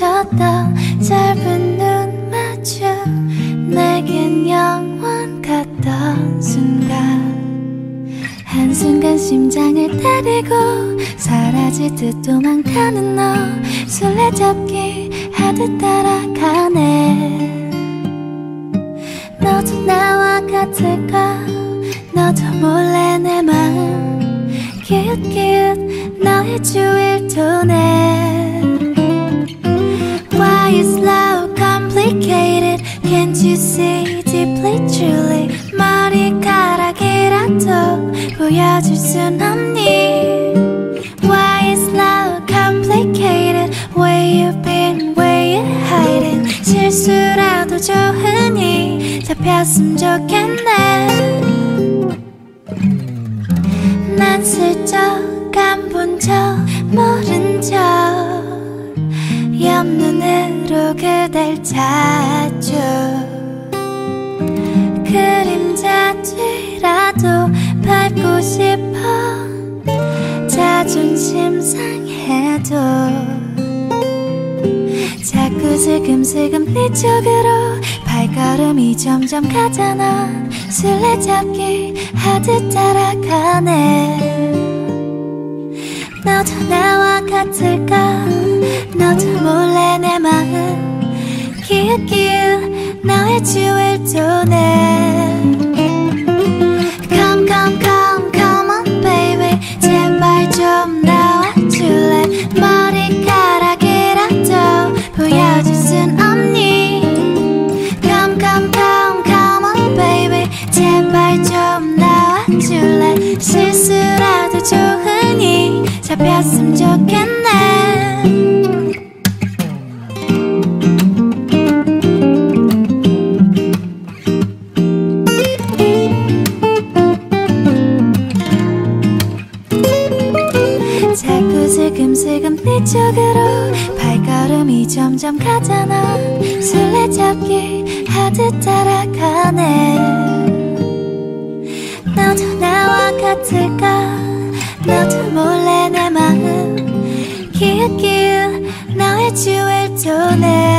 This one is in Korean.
멈췄던 짧은 눈 마주 내겐 영원 같던 순간 한순간 심장을 때리고 사라지듯 도망가는 너 술래잡기 하듯 따라가네. 너도 나와 같을까? 너도 몰래 내 마음 기웃기웃 너의 주위를 도네. Why is love complicated? Can't you see deeply truly? 머리카락이라도 보여줄 순 없니? Why is love complicated? Where you been? Where you hiding? 실수라도 좋으니 잡혔으면 좋겠네. 난 슬쩍 안 본 척 모른 척 옆눈으로 그댈 찾죠. 그림자 뒤라도 밟고 싶어 자존심 상해도 자꾸 슬금슬금 네 쪽으로 발걸음이 점점 가잖아. 술래잡기 하듯 따라가네. 너도 나와 같을까? 너도 몰래 내 마음 기웃기웃 너의 주위를 도네. Come come come come on baby 제발 좀 나와줄래? 머리카락이라도 보여줄 순 없니? Come come come come on baby 제발 좀 나와줄래? 실수라도 좋으니 잡혔으면 좋겠네. 자꾸 슬금슬금 네 쪽으로 발걸음이 점점 가잖아. 술래잡기 하듯 따라가네. 너도 나와 같을까? 너도 몰래 내 마음 기웃기웃 너의 주위를 도네.